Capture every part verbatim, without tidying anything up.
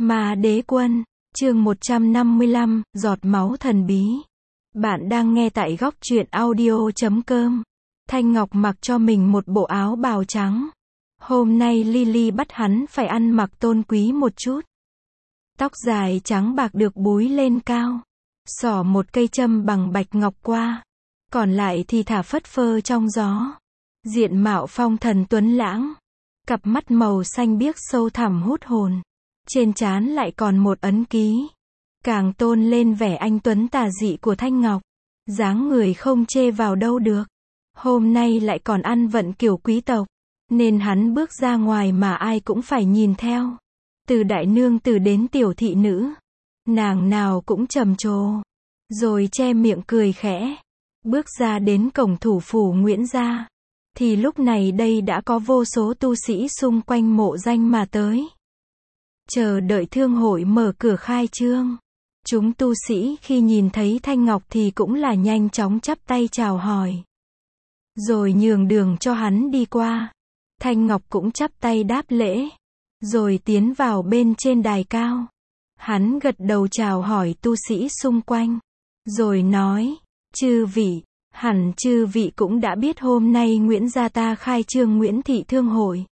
Ma Đế Quân, chương một trăm năm mươi lăm, giọt máu thần bí. Bạn đang nghe tại góc truyện audio chấm com. Thanh Ngọc mặc cho mình một bộ áo bào trắng. Hôm nay Lily bắt hắn phải ăn mặc tôn quý một chút. Tóc dài trắng bạc được búi lên cao. Xỏ một cây châm bằng bạch ngọc qua. Còn lại thì thả phất phơ trong gió. Diện mạo phong thần tuấn lãng. Cặp mắt màu xanh biếc sâu thẳm hút hồn. Trên trán lại còn một ấn ký. Càng tôn lên vẻ anh tuấn tà dị của Thanh Ngọc. Dáng người không chê vào đâu được. Hôm nay lại còn ăn vận kiểu quý tộc. Nên hắn bước ra ngoài mà ai cũng phải nhìn theo. Từ đại nương tử đến tiểu thị nữ. Nàng nào cũng trầm trồ. Rồi che miệng cười khẽ. Bước ra đến cổng thủ phủ Nguyễn gia. Thì lúc này đây đã có vô số tu sĩ xung quanh mộ danh mà tới. Chờ đợi thương hội mở cửa khai trương. Chúng tu sĩ khi nhìn thấy Thanh Ngọc thì cũng là nhanh chóng chắp tay chào hỏi. Rồi nhường đường cho hắn đi qua. Thanh Ngọc cũng chắp tay đáp lễ. Rồi tiến vào bên trên đài cao. Hắn gật đầu chào hỏi tu sĩ xung quanh. Rồi nói, chư vị, hẳn chư vị cũng đã biết hôm nay Nguyễn gia ta khai trương Nguyễn thị thương hội.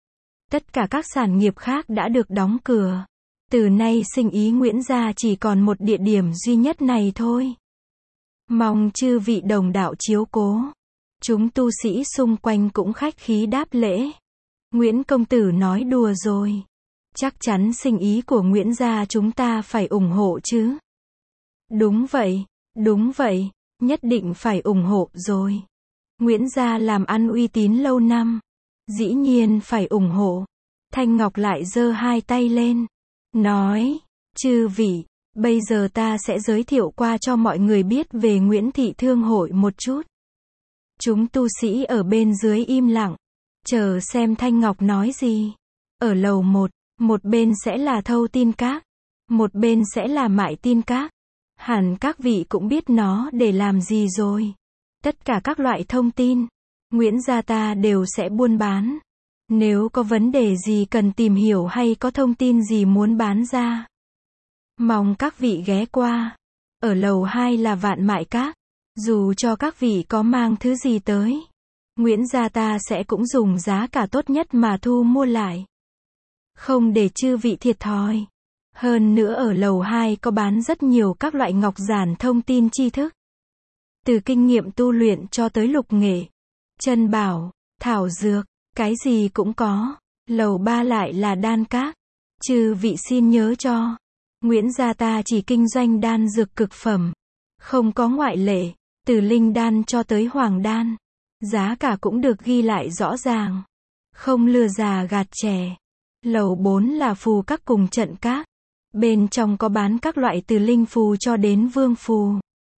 Tất cả các sản nghiệp khác đã được đóng cửa. Từ nay sinh ý Nguyễn gia chỉ còn một địa điểm duy nhất này thôi. Mong chư vị đồng đạo chiếu cố. Chúng tu sĩ xung quanh cũng khách khí đáp lễ. Nguyễn công tử nói đùa rồi. Chắc chắn sinh ý của Nguyễn gia chúng ta phải ủng hộ chứ. Đúng vậy, đúng vậy, nhất định phải ủng hộ rồi. Nguyễn gia làm ăn uy tín lâu năm. Dĩ nhiên phải ủng hộ. Thanh Ngọc lại giơ hai tay lên. Nói, chư vị, bây giờ ta sẽ giới thiệu qua cho mọi người biết về Nguyễn thị thương hội một chút. Chúng tu sĩ ở bên dưới im lặng. Chờ xem Thanh Ngọc nói gì. Ở lầu một, một bên sẽ là thâu tin các. Một bên sẽ là mại tin các. Hẳn các vị cũng biết nó để làm gì rồi. Tất cả các loại thông tin. Nguyễn gia ta đều sẽ buôn bán. Nếu có vấn đề gì cần tìm hiểu hay có thông tin gì muốn bán ra. Mong các vị ghé qua. Ở lầu hai là vạn mại các. Dù cho các vị có mang thứ gì tới. Nguyễn gia ta sẽ cũng dùng giá cả tốt nhất mà thu mua lại. Không để chư vị thiệt thòi. Hơn nữa ở lầu hai có bán rất nhiều các loại ngọc giản thông tin tri thức. Từ kinh nghiệm tu luyện cho tới lục nghệ. Chân bảo, thảo dược, cái gì cũng có. Lầu ba lại là đan các. Chư vị xin nhớ cho. Nguyễn gia ta chỉ kinh doanh đan dược cực phẩm. Không có ngoại lệ. Từ linh đan cho tới hoàng đan. Giá cả cũng được ghi lại rõ ràng. Không lừa già gạt trẻ. Lầu bốn là phù các cùng trận các. Bên trong có bán các loại từ linh phù cho đến vương phù.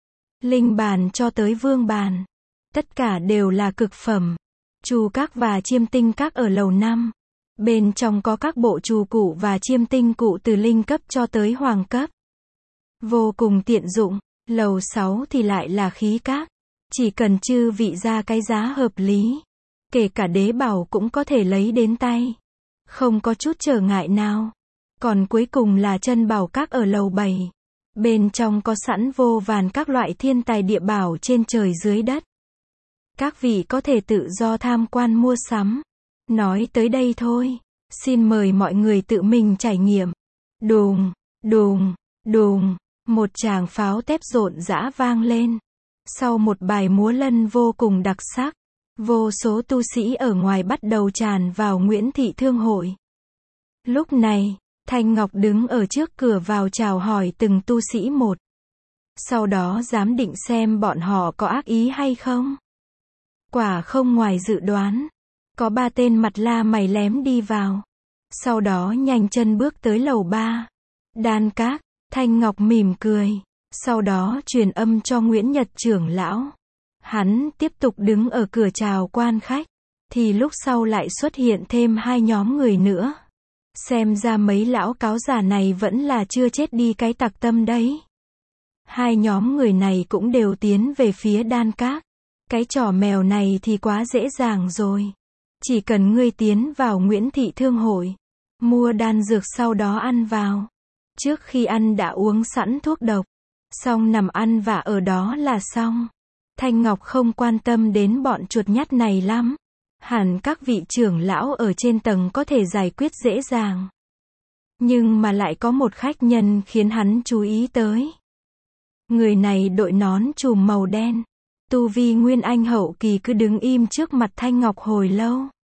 Linh bàn cho tới vương bàn. Tất cả đều là cực phẩm. Trù các và chiêm tinh các ở lầu năm. Bên trong có các bộ trù cụ và chiêm tinh cụ từ linh cấp cho tới hoàng cấp. Vô cùng tiện dụng. Lầu sáu thì lại là khí các. Chỉ cần chư vị ra cái giá hợp lý. Kể cả đế bảo cũng có thể lấy đến tay. Không có chút trở ngại nào. Còn cuối cùng là chân bảo các ở lầu bảy. Bên trong có sẵn vô vàn các loại thiên tài địa bảo trên trời dưới đất. Các vị có thể tự do tham quan mua sắm. Nói tới đây thôi. Xin mời mọi người tự mình trải nghiệm. Đùng, đùng, đùng. Một tràng pháo tép rộn rã vang lên. Sau một bài múa lân vô cùng đặc sắc. Vô số tu sĩ ở ngoài bắt đầu tràn vào Nguyễn thị thương hội. Lúc này, Thanh Ngọc đứng ở trước cửa vào chào hỏi từng tu sĩ một. Sau đó giám định xem bọn họ có ác ý hay không. Quả không ngoài dự đoán. Có ba tên mặt la mày lém đi vào. Sau đó nhanh chân bước tới lầu ba. Đan các, Thanh Ngọc mỉm cười. Sau đó truyền âm cho Nguyễn Nhật trưởng lão. Hắn tiếp tục đứng ở cửa chào quan khách. Thì lúc sau lại xuất hiện thêm hai nhóm người nữa. Xem ra mấy lão cáo già này vẫn là chưa chết đi cái tặc tâm đấy. Hai nhóm người này cũng đều tiến về phía đan các. Cái trò mèo này thì quá dễ dàng rồi. Chỉ cần ngươi tiến vào Nguyễn thị thương hội. mua đan dược sau đó ăn vào. Trước khi ăn đã uống sẵn thuốc độc, xong nằm ăn vạ ở đó là xong. Thanh Ngọc không quan tâm đến bọn chuột nhắt này lắm. Hẳn các vị trưởng lão ở trên tầng có thể giải quyết dễ dàng. Nhưng mà lại có một khách nhân khiến hắn chú ý tới. Người này đội nón trùm màu đen. Tu vi Nguyên Anh hậu kỳ cứ đứng im trước mặt Thanh Ngọc hồi lâu.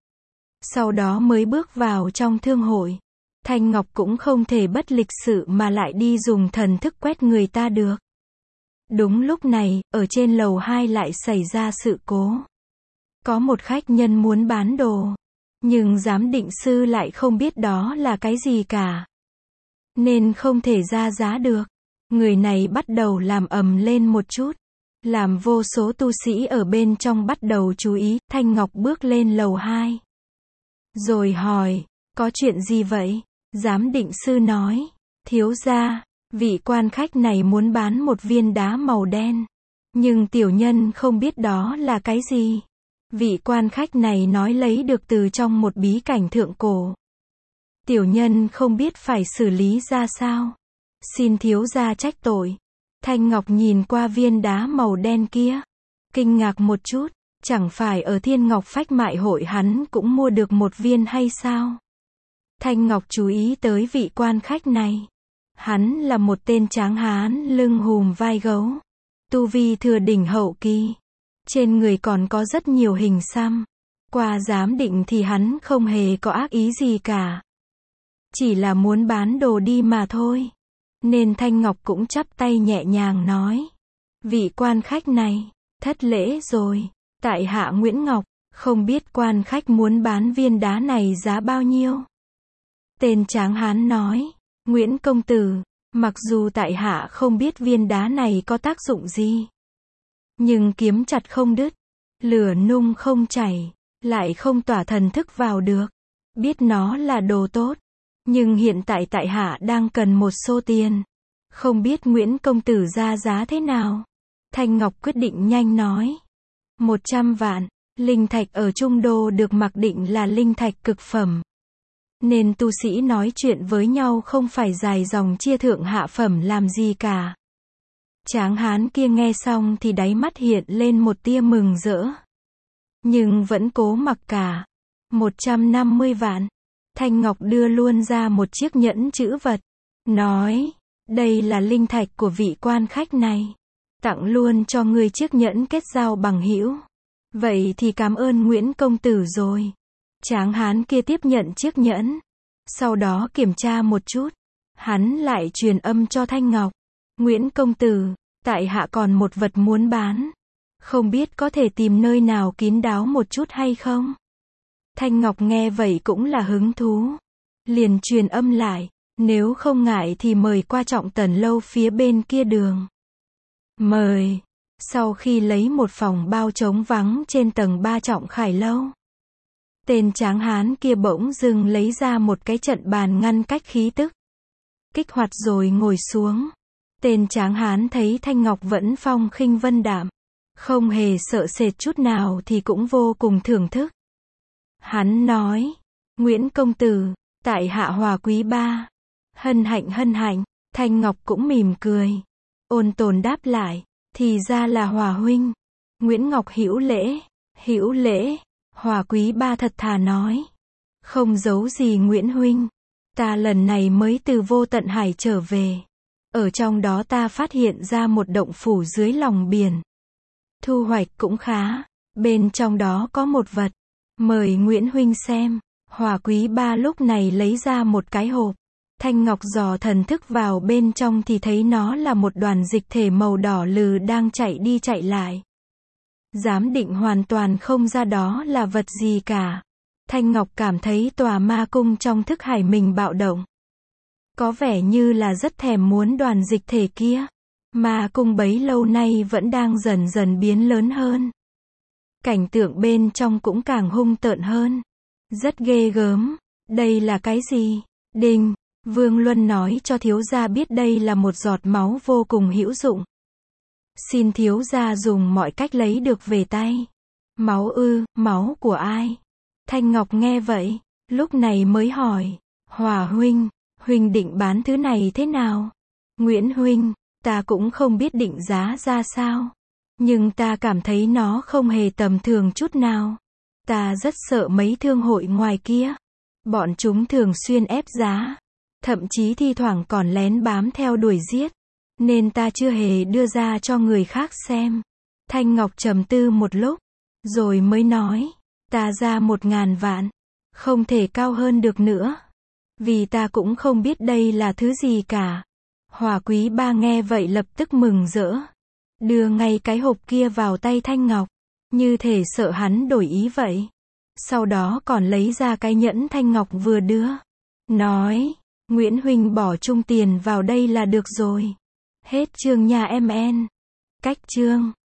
Sau đó mới bước vào trong thương hội. Thanh Ngọc cũng không thể bất lịch sự mà lại đi dùng thần thức quét người ta được. Đúng lúc này, ở trên lầu hai lại xảy ra sự cố. Có một khách nhân muốn bán đồ. Nhưng giám định sư lại không biết đó là cái gì cả. Nên không thể ra giá được. Người này bắt đầu làm ầm lên một chút. Làm vô số tu sĩ ở bên trong bắt đầu chú ý. Thanh Ngọc bước lên lầu hai. Rồi hỏi, có chuyện gì vậy? Giám định sư nói, thiếu gia, vị quan khách này muốn bán một viên đá màu đen. Nhưng tiểu nhân không biết đó là cái gì. Vị quan khách này nói lấy được từ trong một bí cảnh thượng cổ. Tiểu nhân không biết phải xử lý ra sao. Xin thiếu gia trách tội. Thanh Ngọc nhìn qua viên đá màu đen kia. Kinh ngạc một chút, chẳng phải ở Thiên Ngọc Phách Mại hội hắn cũng mua được một viên hay sao? Thanh Ngọc chú ý tới vị quan khách này. Hắn là một tên tráng hán lưng hùm vai gấu. Tu vi thừa đỉnh hậu kỳ. Trên người còn có rất nhiều hình xăm. Qua giám định thì hắn không hề có ác ý gì cả. Chỉ là muốn bán đồ đi mà thôi. Nên Thanh Ngọc cũng chắp tay nhẹ nhàng nói. Vị quan khách này, thất lễ rồi. Tại hạ Nguyễn Ngọc, không biết quan khách muốn bán viên đá này giá bao nhiêu. Tên tráng hán nói. Nguyễn công tử, mặc dù tại hạ không biết viên đá này có tác dụng gì. Nhưng kiếm chặt không đứt, lửa nung không chảy, lại không tỏa thần thức vào được. Biết nó là đồ tốt. Nhưng hiện tại tại hạ đang cần một xô tiền. Không biết Nguyễn công tử ra giá thế nào? Thanh Ngọc quyết định nhanh nói. Một trăm vạn, linh thạch ở Trung Đô được mặc định là linh thạch cực phẩm. Nên tu sĩ nói chuyện với nhau không phải dài dòng chia thượng hạ phẩm làm gì cả. Tráng hán kia nghe xong thì đáy mắt hiện lên một tia mừng rỡ. Nhưng vẫn cố mặc cả. Một trăm năm mươi vạn. Thanh Ngọc đưa luôn ra một chiếc nhẫn chữ vật. Nói, đây là linh thạch của vị quan khách này. Tặng luôn cho ngươi chiếc nhẫn kết giao bằng hữu. Vậy thì cảm ơn Nguyễn công tử rồi. Tráng hán kia tiếp nhận chiếc nhẫn. Sau đó kiểm tra một chút. Hắn lại truyền âm cho Thanh Ngọc. Nguyễn công tử, tại hạ còn một vật muốn bán. Không biết có thể tìm nơi nào kín đáo một chút hay không? Thanh Ngọc nghe vậy cũng là hứng thú. Liền truyền âm lại. Nếu không ngại thì mời qua Trọng Tần lâu phía bên kia đường. Mời. Sau khi lấy một phòng bao trống vắng trên tầng ba Trọng Khải lâu. Tên tráng hán kia bỗng dưng lấy ra một cái trận bàn ngăn cách khí tức. Kích hoạt rồi ngồi xuống. Tên tráng hán thấy Thanh Ngọc vẫn phong khinh vân đạm. Không hề sợ sệt chút nào thì cũng vô cùng thưởng thức. Hắn nói. Nguyễn công tử, tại hạ Hòa Quý Ba. Hân hạnh hân hạnh. Thanh Ngọc cũng mỉm cười. Ôn tồn đáp lại. Thì ra là Hòa huynh. Nguyễn Ngọc hữu lễ. Hữu lễ. Hòa Quý Ba thật thà nói. Không giấu gì Nguyễn huynh. Ta lần này mới từ Vô Tận Hải trở về. Ở trong đó ta phát hiện ra một động phủ dưới lòng biển. Thu hoạch cũng khá. Bên trong đó có một vật. Mời Nguyễn huynh xem. Hòa Quý Ba lúc này lấy ra một cái hộp. Thanh Ngọc dò thần thức vào bên trong thì thấy nó là một đoàn dịch thể màu đỏ lừ đang chạy đi chạy lại. Giám định hoàn toàn không ra đó là vật gì cả. Thanh Ngọc cảm thấy tòa ma cung trong thức hải mình bạo động. Có vẻ như là rất thèm muốn đoàn dịch thể kia. Ma cung bấy lâu nay vẫn đang dần dần biến lớn hơn. Cảnh tượng bên trong cũng càng hung tợn hơn. Rất ghê gớm. Đây là cái gì? Đinh, Vương Luân nói cho thiếu gia biết đây là một giọt máu vô cùng hữu dụng. Xin thiếu gia dùng mọi cách lấy được về tay. Máu ư, máu của ai? Thanh Ngọc nghe vậy, lúc này mới hỏi. Hòa huynh, huynh định bán thứ này thế nào? Nguyễn huynh, ta cũng không biết định giá ra sao. Nhưng ta cảm thấy nó không hề tầm thường chút nào. Ta rất sợ mấy thương hội ngoài kia. Bọn chúng thường xuyên ép giá. Thậm chí thi thoảng còn lén bám theo đuổi giết. Nên ta chưa hề đưa ra cho người khác xem. Thanh Ngọc trầm tư một lúc. Rồi mới nói. Ta ra một ngàn vạn. Không thể cao hơn được nữa. Vì ta cũng không biết đây là thứ gì cả. Hòa quý ba nghe vậy lập tức mừng rỡ. Đưa ngay cái hộp kia vào tay Thanh Ngọc. Như thể sợ hắn đổi ý vậy. Sau đó còn lấy ra cái nhẫn Thanh Ngọc vừa đưa. Nói. Nguyễn huynh bỏ chung tiền vào đây là được rồi. Hết chương nha em en. Cách chương.